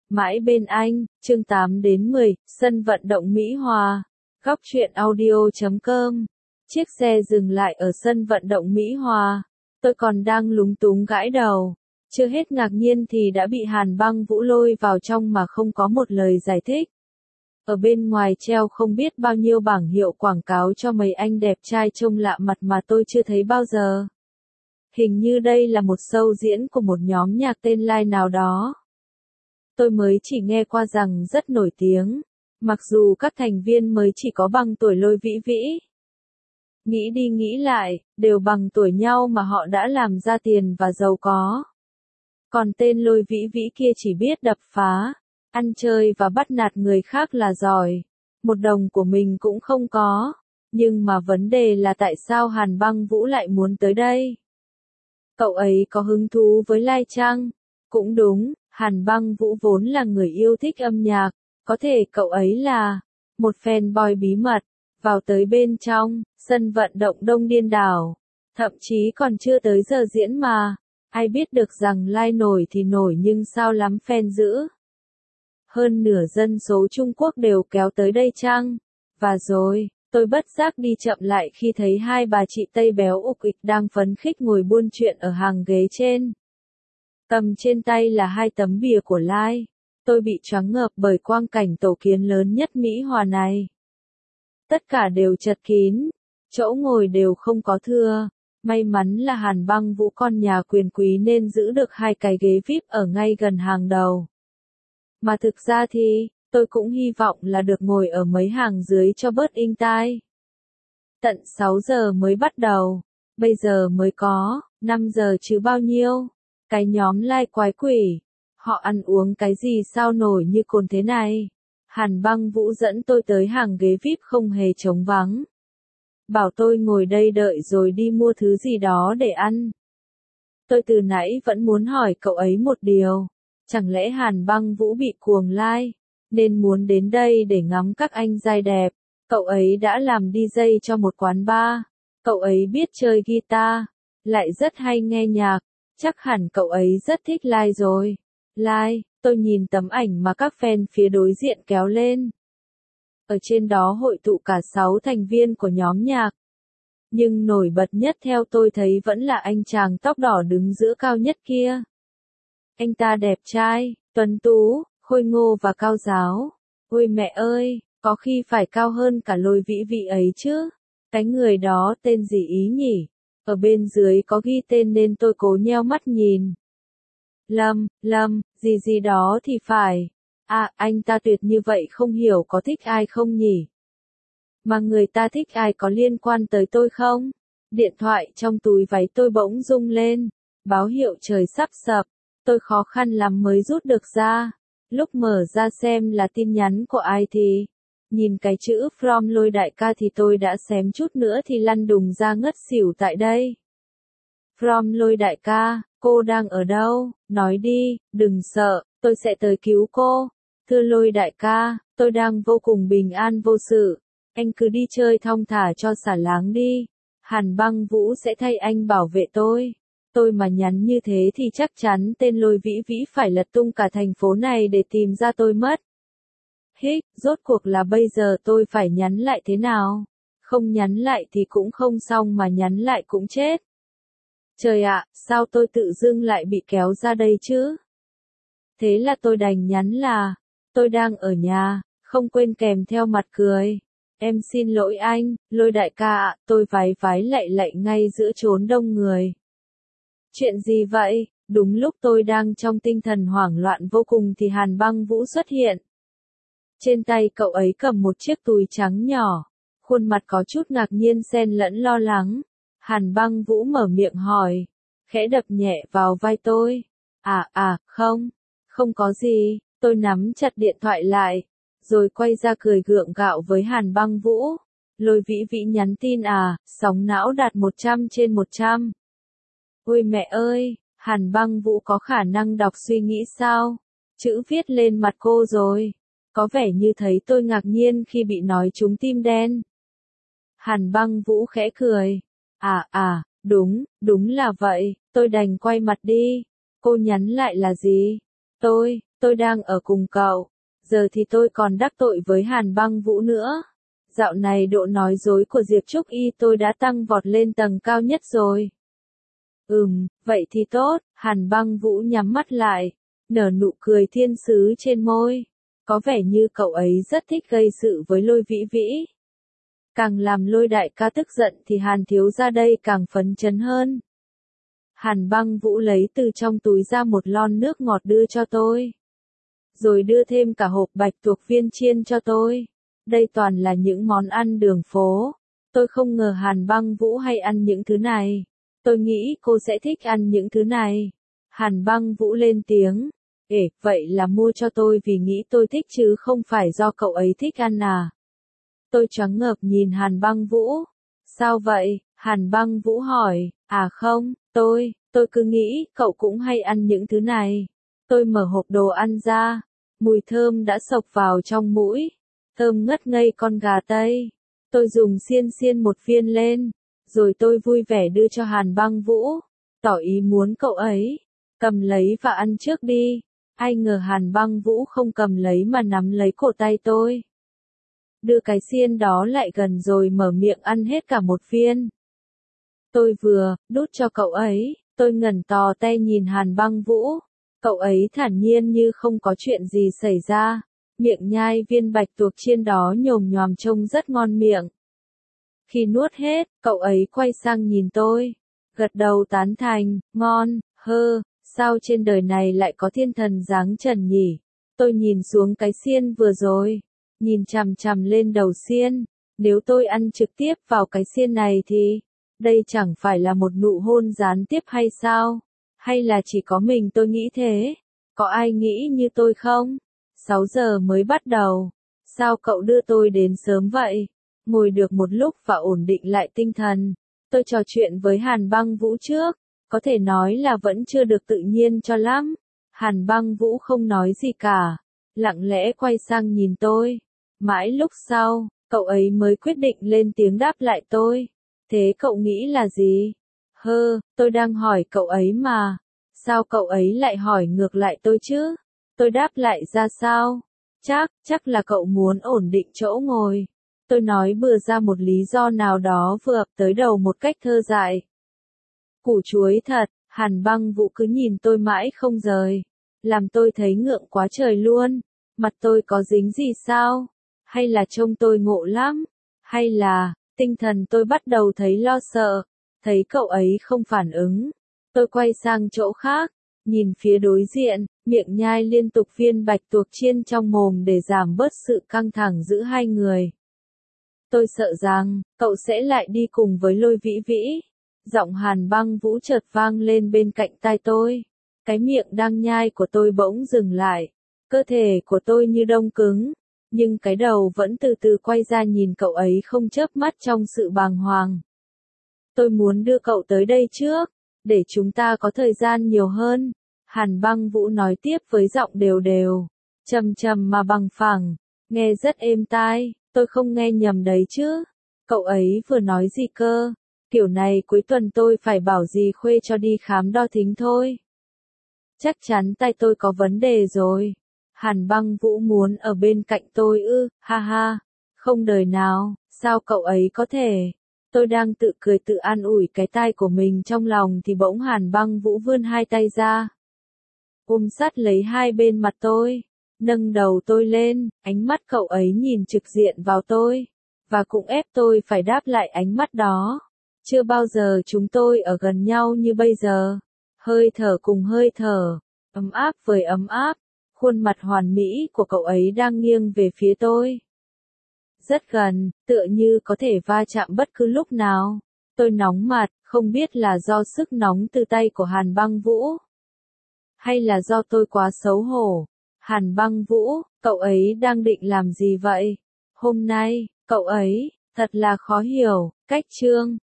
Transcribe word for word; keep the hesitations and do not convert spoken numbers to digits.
Mãi bên anh, chương tám đến mười, sân vận động Mỹ Hòa. Góc truyện audio chấm com. Chiếc xe dừng lại ở sân vận động Mỹ Hòa. Tôi còn đang lúng túng gãi đầu. Chưa hết ngạc nhiên thì đã bị Hàn Băng Vũ lôi vào trong mà không có một lời giải thích. Ở bên ngoài treo không biết bao nhiêu bảng hiệu quảng cáo cho mấy anh đẹp trai trông lạ mặt mà tôi chưa thấy bao giờ. Hình như đây là một show diễn của một nhóm nhạc tên Live nào đó. Tôi mới chỉ nghe qua rằng rất nổi tiếng, mặc dù các thành viên mới chỉ có bằng tuổi Lôi Vĩ Vĩ. Nghĩ đi nghĩ lại, đều bằng tuổi nhau mà họ đã làm ra tiền và giàu có. Còn tên Lôi Vĩ Vĩ kia chỉ biết đập phá, ăn chơi và bắt nạt người khác là giỏi. Một đồng của mình cũng không có. Nhưng mà vấn đề là tại sao Hàn Băng Vũ lại muốn tới đây? Cậu ấy có hứng thú với Lai chăng? Cũng đúng, Hàn Băng Vũ vốn là người yêu thích âm nhạc, có thể cậu ấy là một fanboy bí mật, vào tới bên trong, sân vận động đông điên đảo. Thậm chí còn chưa tới giờ diễn mà, ai biết được rằng Lai nổi thì nổi nhưng sao lắm fan dữ. Hơn nửa dân số Trung Quốc đều kéo tới đây chăng? Và rồi, tôi bất giác đi chậm lại khi thấy hai bà chị Tây béo ục ịch đang phấn khích ngồi buôn chuyện ở hàng ghế trên. Cầm trên tay là hai tấm bìa của Lai. Tôi bị choáng ngợp bởi quang cảnh tổ kiến lớn nhất Mỹ Hòa này. Tất cả đều chật kín, chỗ ngồi đều không có thưa. May mắn là Hàn Băng Vũ con nhà quyền quý nên giữ được hai cái ghế vi ai pi ở ngay gần hàng đầu. Mà thực ra thì, tôi cũng hy vọng là được ngồi ở mấy hàng dưới cho bớt inh tai. Tận sáu giờ mới bắt đầu, bây giờ mới có, năm giờ chứ bao nhiêu. Cái nhóm Lai quái quỷ, họ ăn uống cái gì sao nổi như cồn thế này. Hàn Băng Vũ dẫn tôi tới hàng ghế vi ai pi không hề trống vắng. Bảo tôi ngồi đây đợi rồi đi mua thứ gì đó để ăn. Tôi từ nãy vẫn muốn hỏi cậu ấy một điều. Chẳng lẽ Hàn Băng Vũ bị cuồng Lai, nên muốn đến đây để ngắm các anh giai đẹp. Cậu ấy đã làm đi jay cho một quán bar. Cậu ấy biết chơi guitar, lại rất hay nghe nhạc. Chắc hẳn cậu ấy rất thích Lai rồi. Lai, tôi nhìn tấm ảnh mà các fan phía đối diện kéo lên. Ở trên đó hội tụ cả sáu thành viên của nhóm nhạc. Nhưng nổi bật nhất theo tôi thấy vẫn là anh chàng tóc đỏ đứng giữa cao nhất kia. Anh ta đẹp trai, tuấn tú, khôi ngô và cao ráo. Ôi mẹ ơi, có khi phải cao hơn cả Lôi Vĩ Vĩ ấy chứ. Cái người đó tên gì ý nhỉ? Ở bên dưới có ghi tên nên tôi cố nheo mắt nhìn. Lâm, Lâm, gì gì đó thì phải. À, anh ta tuyệt như vậy không hiểu có thích ai không nhỉ? Mà người ta thích ai có liên quan tới tôi không? Điện thoại trong túi váy tôi bỗng rung lên. Báo hiệu trời sắp sập. Tôi khó khăn lắm mới rút được ra. Lúc mở ra xem là tin nhắn của ai thì... Nhìn cái chữ from Lôi đại ca thì tôi đã xém chút nữa thì lăn đùng ra ngất xỉu tại đây. From Lôi đại ca, cô đang ở đâu? Nói đi, đừng sợ, tôi sẽ tới cứu cô. Thưa Lôi đại ca, tôi đang vô cùng bình an vô sự. Anh cứ đi chơi thong thả cho xả láng đi. Hàn Băng Vũ sẽ thay anh bảo vệ tôi. Tôi mà nhắn như thế thì chắc chắn tên Lôi Vĩ Vĩ phải lật tung cả thành phố này để tìm ra tôi mất. Hích, rốt cuộc là bây giờ tôi phải nhắn lại thế nào? Không nhắn lại thì cũng không xong mà nhắn lại cũng chết. Trời ạ, sao tôi tự dưng lại bị kéo ra đây chứ? Thế là tôi đành nhắn là, tôi đang ở nhà, không quên kèm theo mặt cười. Em xin lỗi anh, Lôi đại ca ạ, tôi vái vái lạy lạy ngay giữa chốn đông người. Chuyện gì vậy? Đúng lúc tôi đang trong tinh thần hoảng loạn vô cùng thì Hàn Băng Vũ xuất hiện. Trên tay cậu ấy cầm một chiếc túi trắng nhỏ, khuôn mặt có chút ngạc nhiên xen lẫn lo lắng. Hàn Băng Vũ mở miệng hỏi, khẽ đập nhẹ vào vai tôi. À à, không, không có gì, tôi nắm chặt điện thoại lại, rồi quay ra cười gượng gạo với Hàn Băng Vũ. Lôi Vĩ Vĩ nhắn tin à, sóng não đạt một trăm trên một trăm. Ôi mẹ ơi, Hàn Băng Vũ có khả năng đọc suy nghĩ sao? Chữ viết lên mặt cô rồi. Có vẻ như thấy tôi ngạc nhiên khi bị nói trúng tim đen. Hàn Băng Vũ khẽ cười. À à, đúng, đúng là vậy, tôi đành quay mặt đi. Cô nhắn lại là gì? Tôi, tôi đang ở cùng cậu, giờ thì tôi còn đắc tội với Hàn Băng Vũ nữa. Dạo này độ nói dối của Diệp Trúc Y tôi đã tăng vọt lên tầng cao nhất rồi. Ừm, vậy thì tốt, Hàn Băng Vũ nhắm mắt lại, nở nụ cười thiên sứ trên môi. Có vẻ như cậu ấy rất thích gây sự với Lôi Vĩ Vĩ. Càng làm Lôi đại ca tức giận thì Hàn thiếu gia đây càng phấn chấn hơn. Hàn Băng Vũ lấy từ trong túi ra một lon nước ngọt đưa cho tôi. Rồi đưa thêm cả hộp bạch tuộc viên chiên cho tôi. Đây toàn là những món ăn đường phố. Tôi không ngờ Hàn Băng Vũ hay ăn những thứ này. Tôi nghĩ cô sẽ thích ăn những thứ này. Hàn Băng Vũ lên tiếng. Ê, vậy là mua cho tôi vì nghĩ tôi thích chứ không phải do cậu ấy thích ăn à? Tôi choáng ngợp nhìn Hàn Băng Vũ. Sao vậy? Hàn Băng Vũ hỏi. À không, tôi, tôi cứ nghĩ cậu cũng hay ăn những thứ này. Tôi mở hộp đồ ăn ra. Mùi thơm đã xộc vào trong mũi. Thơm ngất ngây con gà Tây. Tôi dùng xiên xiên một viên lên. Rồi tôi vui vẻ đưa cho Hàn Băng Vũ. Tỏ ý muốn cậu ấy cầm lấy và ăn trước đi. Ai ngờ Hàn Băng Vũ không cầm lấy mà nắm lấy cổ tay tôi. Đưa cái xiên đó lại gần rồi mở miệng ăn hết cả một viên. Tôi vừa đút cho cậu ấy, tôi ngẩng to tay nhìn Hàn Băng Vũ. Cậu ấy thản nhiên như không có chuyện gì xảy ra. Miệng nhai viên bạch tuộc chiên đó nhồm nhòm trông rất ngon miệng. Khi nuốt hết, cậu ấy quay sang nhìn tôi. Gật đầu tán thành, ngon, hơ, sao trên đời này lại có thiên thần dáng trần nhỉ? Tôi nhìn xuống cái xiên vừa rồi. Nhìn chằm chằm lên đầu xiên. Nếu tôi ăn trực tiếp vào cái xiên này thì, đây chẳng phải là một nụ hôn gián tiếp hay sao? Hay là chỉ có mình tôi nghĩ thế? Có ai nghĩ như tôi không? sáu giờ mới bắt đầu. Sao cậu đưa tôi đến sớm vậy? Ngồi được một lúc và ổn định lại tinh thần. Tôi trò chuyện với Hàn Băng Vũ trước. Có thể nói là vẫn chưa được tự nhiên cho lắm. Hàn Băng Vũ không nói gì cả. Lặng lẽ quay sang nhìn tôi. Mãi lúc sau, cậu ấy mới quyết định lên tiếng đáp lại tôi. Thế cậu nghĩ là gì? Hơ, tôi đang hỏi cậu ấy mà. Sao cậu ấy lại hỏi ngược lại tôi chứ? Tôi đáp lại ra sao? Chắc, chắc là cậu muốn ổn định chỗ ngồi. Tôi nói bừa ra một lý do nào đó vừa ập tới đầu một cách thơ dại. Củ chuối thật, Hàn Băng Vũ cứ nhìn tôi mãi không rời. Làm tôi thấy ngượng quá trời luôn. Mặt tôi có dính gì sao? Hay là trông tôi ngộ lắm? Hay là, tinh thần tôi bắt đầu thấy lo sợ. Thấy cậu ấy không phản ứng. Tôi quay sang chỗ khác. Nhìn phía đối diện, miệng nhai liên tục viên bạch tuộc chiên trong mồm để giảm bớt sự căng thẳng giữa hai người. Tôi sợ rằng, cậu sẽ lại đi cùng với Lôi Vĩ Vĩ. Giọng Hàn Băng Vũ chợt vang lên bên cạnh tai tôi. Cái miệng đang nhai của tôi bỗng dừng lại. Cơ thể của tôi như đông cứng. Nhưng cái đầu vẫn từ từ quay ra nhìn cậu ấy không chớp mắt trong sự bàng hoàng. Tôi muốn đưa cậu tới đây trước, để chúng ta có thời gian nhiều hơn. Hàn Băng Vũ nói tiếp với giọng đều đều, trầm trầm mà bằng phẳng, nghe rất êm tai, tôi không nghe nhầm đấy chứ. Cậu ấy vừa nói gì cơ? Kiểu này cuối tuần tôi phải bảo dì Khuê cho đi khám đo thính thôi. Chắc chắn tai tôi có vấn đề rồi. Hàn Băng Vũ muốn ở bên cạnh tôi ư, ha ha. Không đời nào, sao cậu ấy có thể? Tôi đang tự cười tự an ủi cái tai của mình trong lòng thì bỗng Hàn Băng Vũ vươn hai tay ra. Ôm sát lấy hai bên mặt tôi, nâng đầu tôi lên, ánh mắt cậu ấy nhìn trực diện vào tôi, và cũng ép tôi phải đáp lại ánh mắt đó. Chưa bao giờ chúng tôi ở gần nhau như bây giờ. Hơi thở cùng hơi thở, ấm áp với ấm áp, khuôn mặt hoàn mỹ của cậu ấy đang nghiêng về phía tôi. Rất gần, tựa như có thể va chạm bất cứ lúc nào. Tôi nóng mặt, không biết là do sức nóng từ tay của Hàn Băng Vũ. Hay là do tôi quá xấu hổ. Hàn Băng Vũ, cậu ấy đang định làm gì vậy? Hôm nay, cậu ấy, thật là khó hiểu, cách chương.